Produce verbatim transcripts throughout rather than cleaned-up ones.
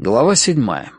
Глава седьмая.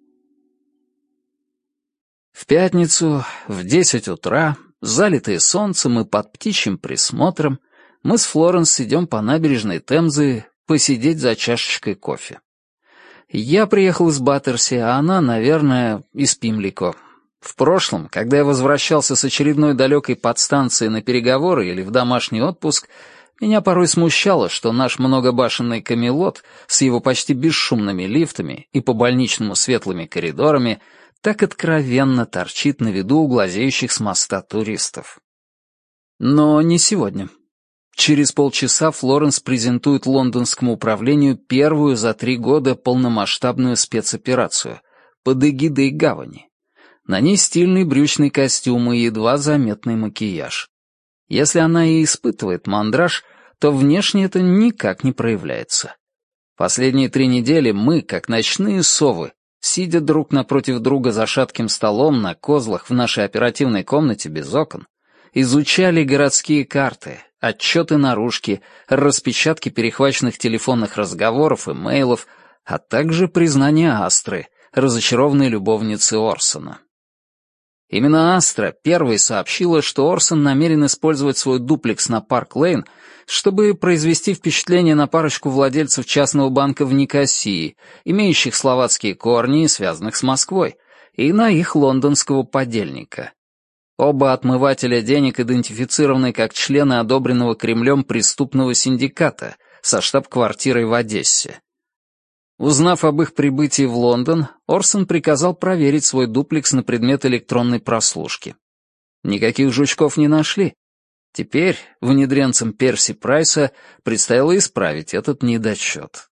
В пятницу в десять утра, залитые солнцем и под птичьим присмотром, мы с Флоренс идем по набережной Темзы посидеть за чашечкой кофе. Я приехал из Баттерси, а она, наверное, из Пимлико. В прошлом, когда я возвращался с очередной далекой подстанции на переговоры или в домашний отпуск, меня порой смущало, что наш многобашенный Камелот с его почти бесшумными лифтами и по больничному светлыми коридорами так откровенно торчит на виду у глазеющих с моста туристов. Но не сегодня. Через полчаса Флоренс презентует лондонскому управлению первую за три года полномасштабную спецоперацию под эгидой гавани. На ней стильный брючный костюм и едва заметный макияж. Если она и испытывает мандраж, то внешне это никак не проявляется. Последние три недели мы, как ночные совы, сидя друг напротив друга за шатким столом на козлах в нашей оперативной комнате без окон, изучали городские карты, отчеты наружки, распечатки перехваченных телефонных разговоров и мейлов, а также признание Астры, разочарованной любовницы Орсона. Именно Астра первой сообщила, что Орсон намерен использовать свой дуплекс на Парк-Лейн, чтобы произвести впечатление на парочку владельцев частного банка в Никосии, имеющих словацкие корни и связанных с Москвой, и на их лондонского подельника. Оба отмывателя денег идентифицированы как члены одобренного Кремлем преступного синдиката со штаб-квартирой в Одессе. Узнав об их прибытии в Лондон, Орсон приказал проверить свой дуплекс на предмет электронной прослушки. Никаких жучков не нашли. Теперь внедренцам Перси Прайса предстояло исправить этот недочет.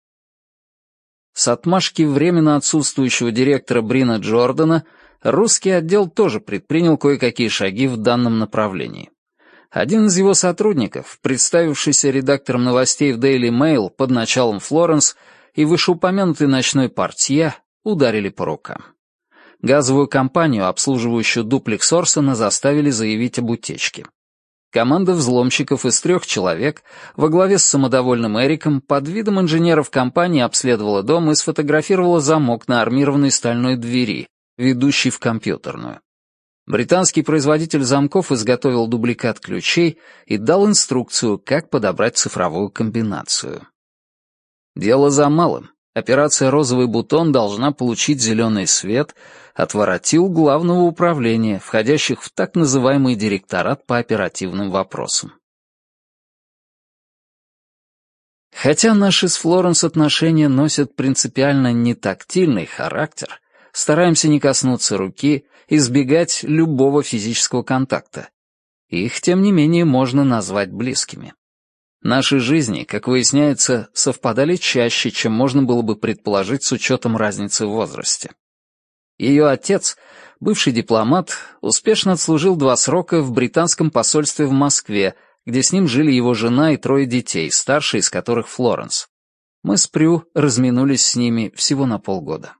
С отмашки временно отсутствующего директора Брина Джордана русский отдел тоже предпринял кое-какие шаги в данном направлении. Один из его сотрудников, представившийся редактором новостей в Daily Mail под началом Флоренс, и вышеупомянутый ночной портье ударили по рукам. Газовую компанию, обслуживающую дуплекс Орсона, заставили заявить об утечке. Команда взломщиков из трех человек во главе с самодовольным Эриком под видом инженеров компании обследовала дом и сфотографировала замок на армированной стальной двери, ведущей в компьютерную. Британский производитель замков изготовил дубликат ключей и дал инструкцию, как подобрать цифровую комбинацию. Дело за малым. Операция «Розовый бутон» должна получить зеленый свет от воротил главного управления, входящих в так называемый директорат по оперативным вопросам. Хотя наши с Флоренс отношения носят принципиально не тактильный характер, стараемся не коснуться руки, избегать любого физического контакта. Их, тем не менее, можно назвать близкими. Наши жизни, как выясняется, совпадали чаще, чем можно было бы предположить с учетом разницы в возрасте. Ее отец, бывший дипломат, успешно отслужил два срока в британском посольстве в Москве, где с ним жили его жена и трое детей, старший из которых Флоренс. Мы с Прю разминулись с ними всего на полгода.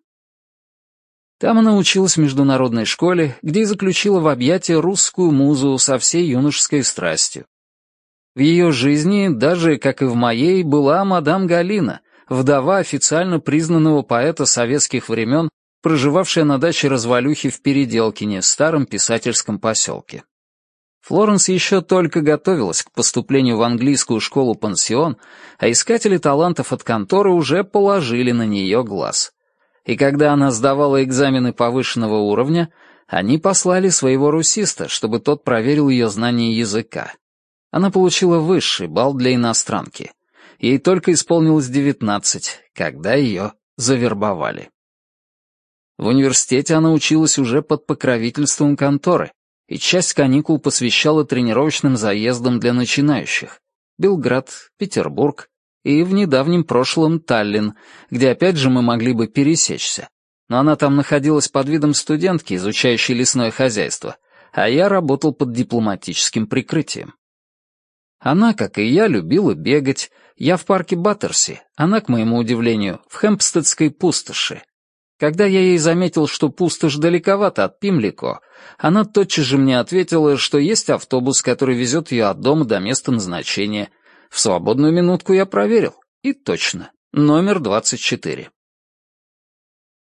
Там она училась в международной школе, где и заключила в объятия русскую музу со всей юношеской страстью. В ее жизни, даже, как и в моей, была мадам Галина, вдова официально признанного поэта советских времен, проживавшая на даче развалюхи в Переделкине, старом писательском поселке. Флоренс еще только готовилась к поступлению в английскую школу-пансион, а искатели талантов от конторы уже положили на нее глаз. И когда она сдавала экзамены повышенного уровня, они послали своего русиста, чтобы тот проверил ее знание языка. Она получила высший балл для иностранки. Ей только исполнилось девятнадцать, когда ее завербовали. В университете она училась уже под покровительством конторы, и часть каникул посвящала тренировочным заездам для начинающих. Белград, Петербург и в недавнем прошлом Таллин, где опять же мы могли бы пересечься. Но она там находилась под видом студентки, изучающей лесное хозяйство, а я работал под дипломатическим прикрытием. Она, как и я, любила бегать. Я в парке Баттерси, она, к моему удивлению, в Хэмпстедской пустоши. Когда я ей заметил, что пустошь далековато от Пимлико, она тотчас же мне ответила, что есть автобус, который везет ее от дома до места назначения. В свободную минутку я проверил, и точно, номер двадцать четыре.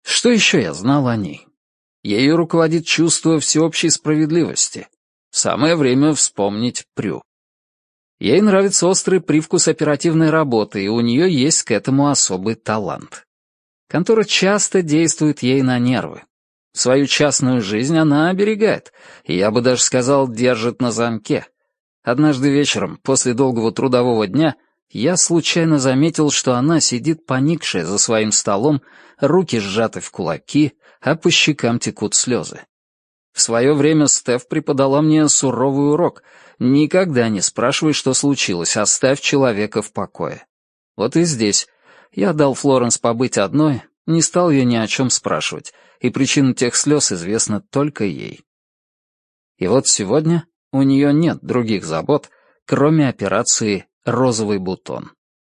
Что еще я знал о ней? Ею руководит чувство всеобщей справедливости. Самое время вспомнить Прю. Ей нравится острый привкус оперативной работы, и у нее есть к этому особый талант. Контора часто действует ей на нервы. Свою частную жизнь она оберегает, и я бы даже сказал, держит на замке. Однажды вечером, после долгого трудового дня, я случайно заметил, что она сидит поникшая за своим столом, руки сжаты в кулаки, а по щекам текут слезы. В свое время Стеф преподала мне суровый урок. Никогда не спрашивай, что случилось, оставь человека в покое. Вот и здесь. Я дал Флоренс побыть одной, не стал ее ни о чем спрашивать, и причина тех слез известна только ей. И вот сегодня у нее нет других забот, кроме операции «Розовый бутон».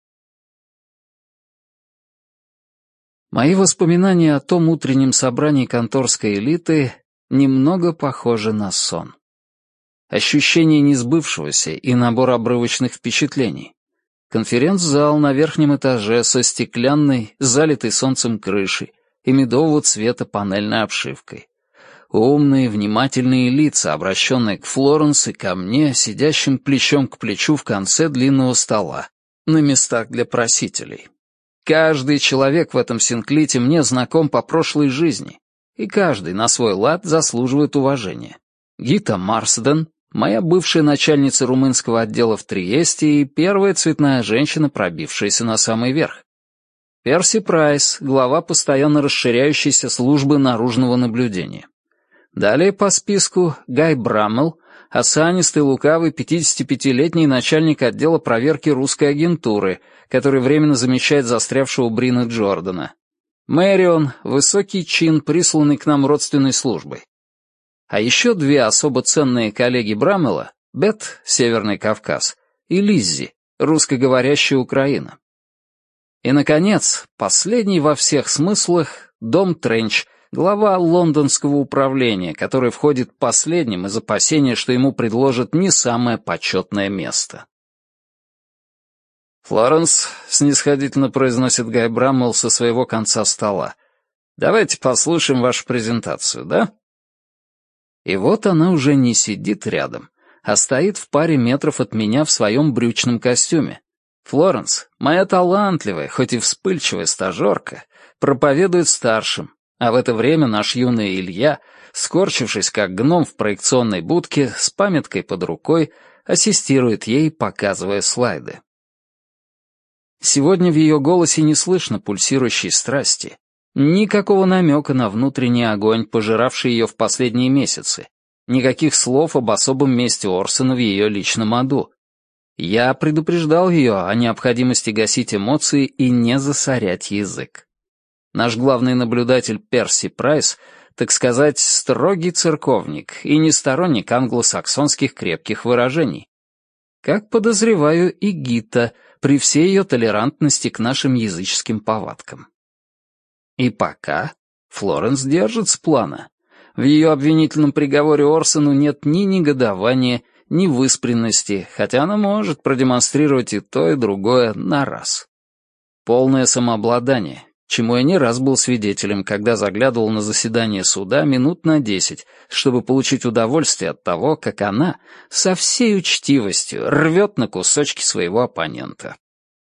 Мои воспоминания о том утреннем собрании конторской элиты немного похожи на сон. Ощущение несбывшегося и набор обрывочных впечатлений. Конференц-зал на верхнем этаже со стеклянной, залитой солнцем крышей и медового цвета панельной обшивкой. Умные, внимательные лица, обращенные к Флоренс и ко мне, сидящим плечом к плечу в конце длинного стола, на местах для просителей. Каждый человек в этом синклите мне знаком по прошлой жизни, и каждый на свой лад заслуживает уважения. Гита Марсден, моя бывшая начальница румынского отдела в Триесте и первая цветная женщина, пробившаяся на самый верх. Перси Прайс, глава постоянно расширяющейся службы наружного наблюдения. Далее по списку Гай Браммел, осанистый, лукавый, пятидесятипятилетний начальник отдела проверки русской агентуры, который временно замещает застрявшего Брина Джордана. Мэрион, высокий чин, присланный к нам родственной службой. А еще две особо ценные коллеги Браммела, Бет, Северный Кавказ, и Лиззи, русскоговорящая Украина. И, наконец, последний во всех смыслах Дом Тренч, глава лондонского управления, который входит последним из опасения, что ему предложат не самое почетное место. «Флоренс», — снисходительно произносит Гай Браммел со своего конца стола, — «давайте послушаем вашу презентацию, да?» И вот она уже не сидит рядом, а стоит в паре метров от меня в своем брючном костюме. Флоренс, моя талантливая, хоть и вспыльчивая стажерка, проповедует старшим, а в это время наш юный Илья, скорчившись как гном в проекционной будке, с памяткой под рукой, ассистирует ей, показывая слайды. Сегодня в ее голосе не слышно пульсирующей страсти, никакого намека на внутренний огонь, пожиравший ее в последние месяцы, никаких слов об особом месте Орсона в ее личном аду. Я предупреждал ее о необходимости гасить эмоции и не засорять язык. Наш главный наблюдатель Перси Прайс, так сказать, строгий церковник и не сторонник англосаксонских крепких выражений. Как подозреваю и Гита, при всей ее толерантности к нашим языческим повадкам. И пока Флоренс держится плана. В ее обвинительном приговоре Орсону нет ни негодования, ни выспренности, хотя она может продемонстрировать и то, и другое на раз. Полное самообладание, чему я не раз был свидетелем, когда заглядывал на заседание суда минут на десять, чтобы получить удовольствие от того, как она со всей учтивостью рвет на кусочки своего оппонента.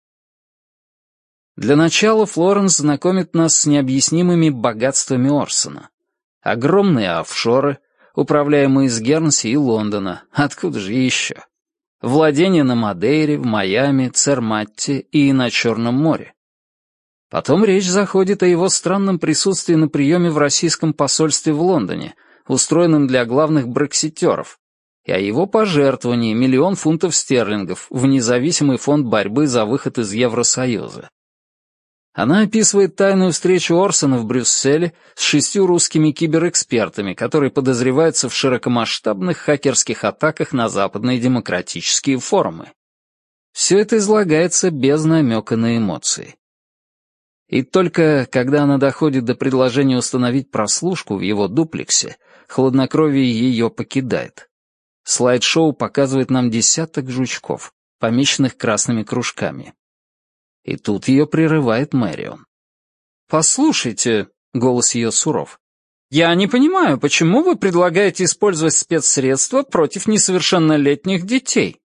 Для начала Флоренс знакомит нас с необъяснимыми богатствами Орсона. Огромные офшоры, управляемые из Гернси и Лондона, откуда же еще? Владения на Мадейре, в Майами, Церматте и на Черном море. Потом речь заходит о его странном присутствии на приеме в российском посольстве в Лондоне, устроенном для главных брекситеров, и о его пожертвовании миллион фунтов стерлингов в независимый фонд борьбы за выход из Евросоюза. Она описывает тайную встречу Орсона в Брюсселе с шестью русскими киберэкспертами, которые подозреваются в широкомасштабных хакерских атаках на западные демократические форумы. Все это излагается без намека на эмоции. И только когда она доходит до предложения установить прослушку в его дуплексе, хладнокровие ее покидает. Слайд-шоу показывает нам десяток жучков, помеченных красными кружками. И тут ее прерывает Мэрион. «Послушайте, голос ее суров. «Я не понимаю, почему вы предлагаете использовать спецсредства против несовершеннолетних детей?»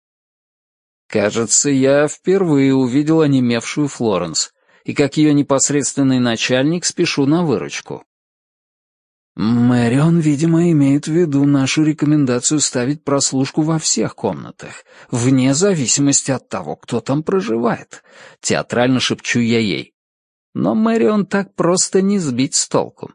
Кажется, я впервые увидел онемевшую Флоренс, и как ее непосредственный начальник спешу на выручку. Мэрион, видимо, имеет в виду нашу рекомендацию ставить прослушку во всех комнатах, вне зависимости от того, кто там проживает. Театрально шепчу я ей. Но Мэрион так просто не сбить с толку.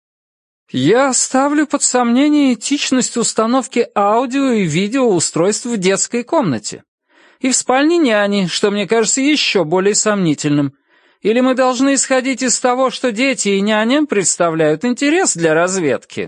«Я ставлю под сомнение этичность установки аудио и видеоустройств в детской комнате. И в спальне няни, что мне кажется еще более сомнительным. Или мы должны исходить из того, что дети и няня представляют интерес для разведки?»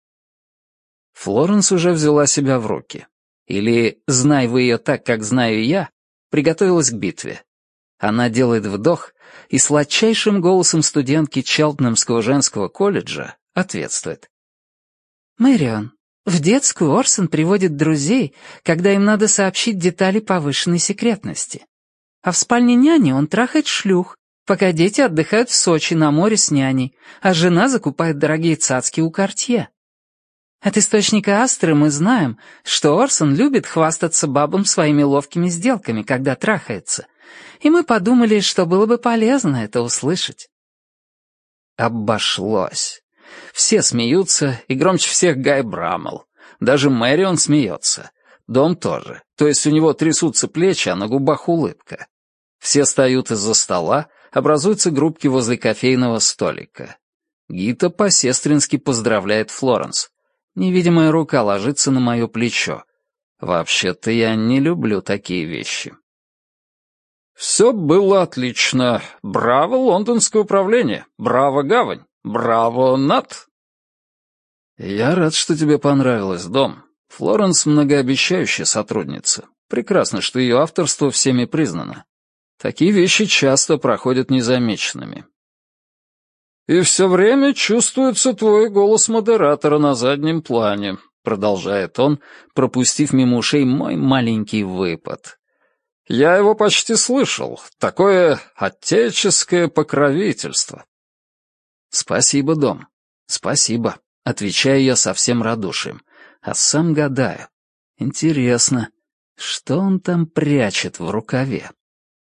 Флоренс уже взяла себя в руки. Или, знай вы ее так, как знаю я, приготовилась к битве. Она делает вдох и сладчайшим голосом студентки Челтнемского женского колледжа ответствует. «Мэрион, в детскую Орсон приводит друзей, когда им надо сообщить детали повышенной секретности. А в спальне няни он трахает шлюх, пока дети отдыхают в Сочи на море с няней, а жена закупает дорогие цацки у Кортье. От источника Астры мы знаем, что Орсон любит хвастаться бабам своими ловкими сделками, когда трахается, и мы подумали, что было бы полезно это услышать». Обошлось. Все смеются, и громче всех Гай Браммел. Даже Мэрион смеется. Дом тоже. То есть у него трясутся плечи, а на губах улыбка. Все встают из-за стола, образуются группки возле кофейного столика. Гита по-сестрински поздравляет Флоренс. Невидимая рука ложится на мое плечо. Вообще-то я не люблю такие вещи. «Все было отлично. Браво, лондонское управление. Браво, гавань. Браво, Нат!» «Я рад, что тебе понравилось, Дом. Флоренс — многообещающая сотрудница. Прекрасно, что ее авторство всеми признано. Такие вещи часто проходят незамеченными». «И все время чувствуется твой голос модератора на заднем плане», — продолжает он, пропустив мимо ушей мой маленький выпад. «Я его почти слышал. Такое отеческое покровительство». «Спасибо, Дом. Спасибо», — отвечаю я со всем радушием, а сам гадаю. Интересно, что он там прячет в рукаве?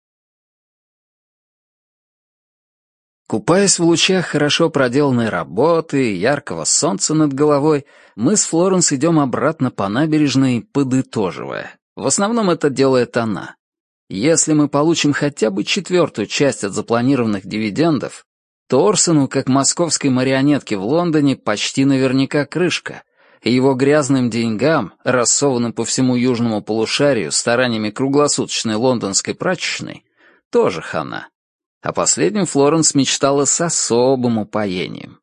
Купаясь в лучах хорошо проделанной работы и яркого солнца над головой, мы с Флоренс идем обратно по набережной, подытоживая. В основном это делает она. Если мы получим хотя бы четвертую часть от запланированных дивидендов, то Орсону, как московской марионетке в Лондоне, почти наверняка крышка, и его грязным деньгам, рассованным по всему южному полушарию стараниями круглосуточной лондонской прачечной, тоже хана. О последнем Флоренс мечтала с особым упоением.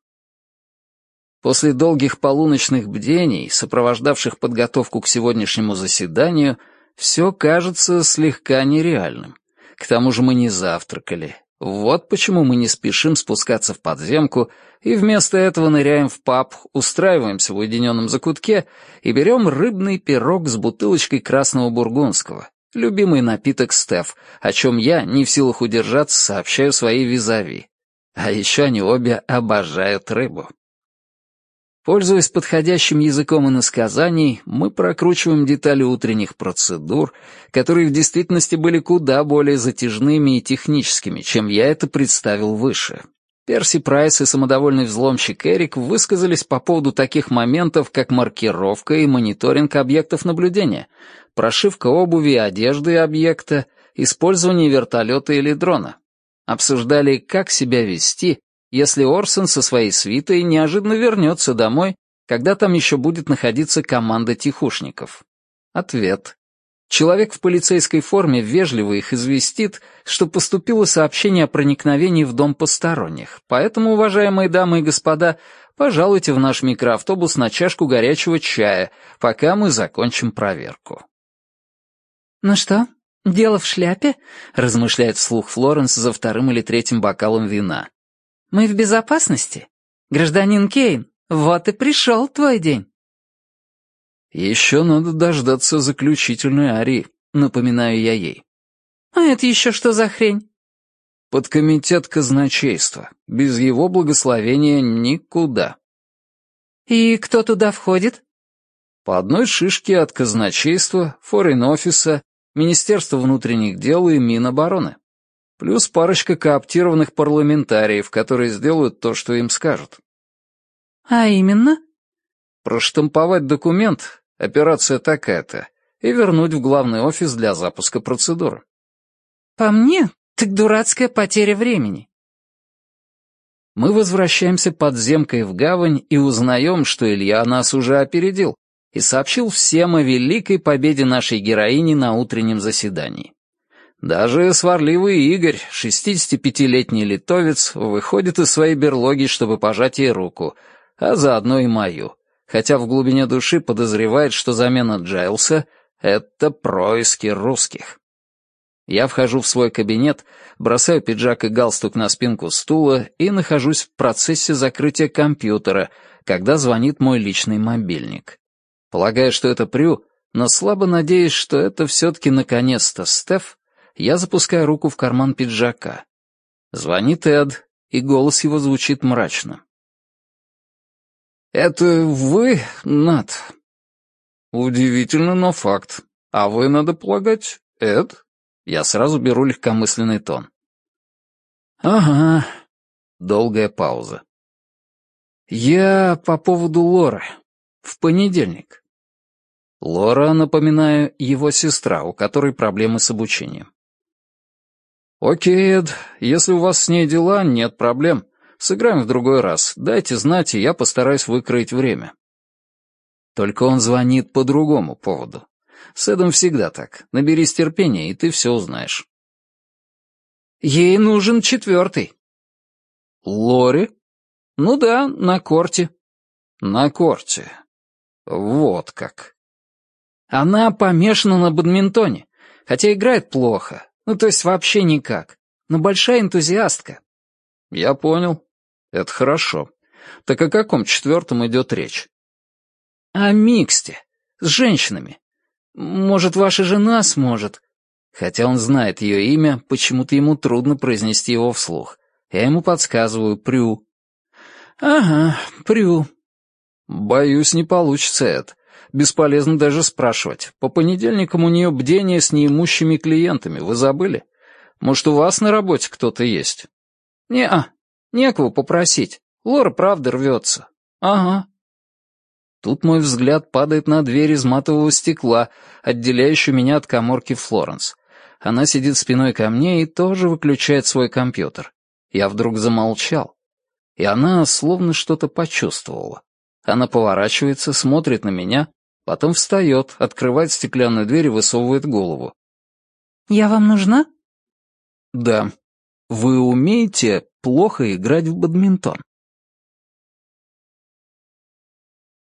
После долгих полуночных бдений, сопровождавших подготовку к сегодняшнему заседанию, все кажется слегка нереальным. К тому же мы не завтракали. Вот почему мы не спешим спускаться в подземку и вместо этого ныряем в паб, устраиваемся в уединенном закутке и берем рыбный пирог с бутылочкой красного бургундского, любимый напиток Стеф, о чем я, не в силах удержаться, сообщаю своей визави. А еще они обе обожают рыбу. Пользуясь подходящим языком иносказаний, мы прокручиваем детали утренних процедур, которые в действительности были куда более затяжными и техническими, чем я это представил выше. Перси Прайс и самодовольный взломщик Эрик высказались по поводу таких моментов, как маркировка и мониторинг объектов наблюдения, прошивка обуви и одежды объекта, использование вертолета или дрона. Обсуждали, как себя вести, если Орсон со своей свитой неожиданно вернется домой, когда там еще будет находиться команда тихушников. Ответ. Человек в полицейской форме вежливо их известит, что поступило сообщение о проникновении в дом посторонних, поэтому, уважаемые дамы и господа, пожалуйте в наш микроавтобус на чашку горячего чая, пока мы закончим проверку. «Ну что, дело в шляпе?» — размышляет вслух Флоренс за вторым или третьим бокалом вина. «Мы в безопасности? Гражданин Кейн, вот и пришел твой день». «Еще надо дождаться заключительной арии», — напоминаю я ей. «А это еще что за хрень?» Подкомитет казначейства. Без его благословения никуда. И кто туда входит? По одной шишке от казначейства, форин-офиса, Министерства внутренних дел и Минобороны. Плюс парочка кооптированных парламентариев, которые сделают то, что им скажут. А именно? Проштамповать документ, операция такая-то, и вернуть в главный офис для запуска процедуры. По мне, так дурацкая потеря времени. Мы возвращаемся подземкой в гавань и узнаем, что Илья нас уже опередил и сообщил всем о великой победе нашей героини на утреннем заседании. Даже сварливый Игорь, шестидесятипятилетний литовец, выходит из своей берлоги, чтобы пожать ей руку, а заодно и мою, хотя в глубине души подозревает, что замена Джайлса — это происки русских. Я вхожу в свой кабинет, бросаю пиджак и галстук на спинку стула и нахожусь в процессе закрытия компьютера, когда звонит мой личный мобильник. Полагаю, что это Прю, но слабо надеюсь, что это все-таки наконец-то Стеф, я запускаю руку в карман пиджака. Звонит Эд, и голос его звучит мрачно. «Это вы, Нат?» «Удивительно, но факт. А вы, надо полагать, Эд?» Я сразу беру легкомысленный тон. «Ага». Долгая пауза. «Я по поводу Лоры. В понедельник». Лора, напоминаю, его сестра, у которой проблемы с обучением. «Окей, Эд, если у вас с ней дела, нет проблем. Сыграем в другой раз. Дайте знать, и я постараюсь выкроить время». Только он звонит по другому поводу. С Эдом всегда так. Наберись терпения, и ты все узнаешь. «Ей нужен четвертый». «Лори?» «Ну да, на корте». «На корте. Вот как». «Она помешана на бадминтоне, хотя играет плохо, ну то есть вообще никак, но большая энтузиастка». «Я понял. Это хорошо. Так о каком четвертом идет речь?» «О миксте. С женщинами. Может, ваша жена сможет?» Хотя он знает ее имя, почему-то ему трудно произнести его вслух. Я ему подсказываю Прю. «Ага, Прю». «Боюсь, не получится, Эд. Бесполезно даже спрашивать. По понедельникам у нее бдение с неимущими клиентами, вы забыли? Может, у вас на работе кто-то есть?» «Не-а, некого попросить. Лора правда рвется». «Ага». Тут мой взгляд падает на дверь из матового стекла, отделяющую меня от каморки Флоренс. Она сидит спиной ко мне и тоже выключает свой компьютер. Я вдруг замолчал. И она словно что-то почувствовала. Она поворачивается, смотрит на меня, потом встает, открывает стеклянную дверь и высовывает голову. «Я вам нужна?» «Да. Вы умеете плохо играть в бадминтон?»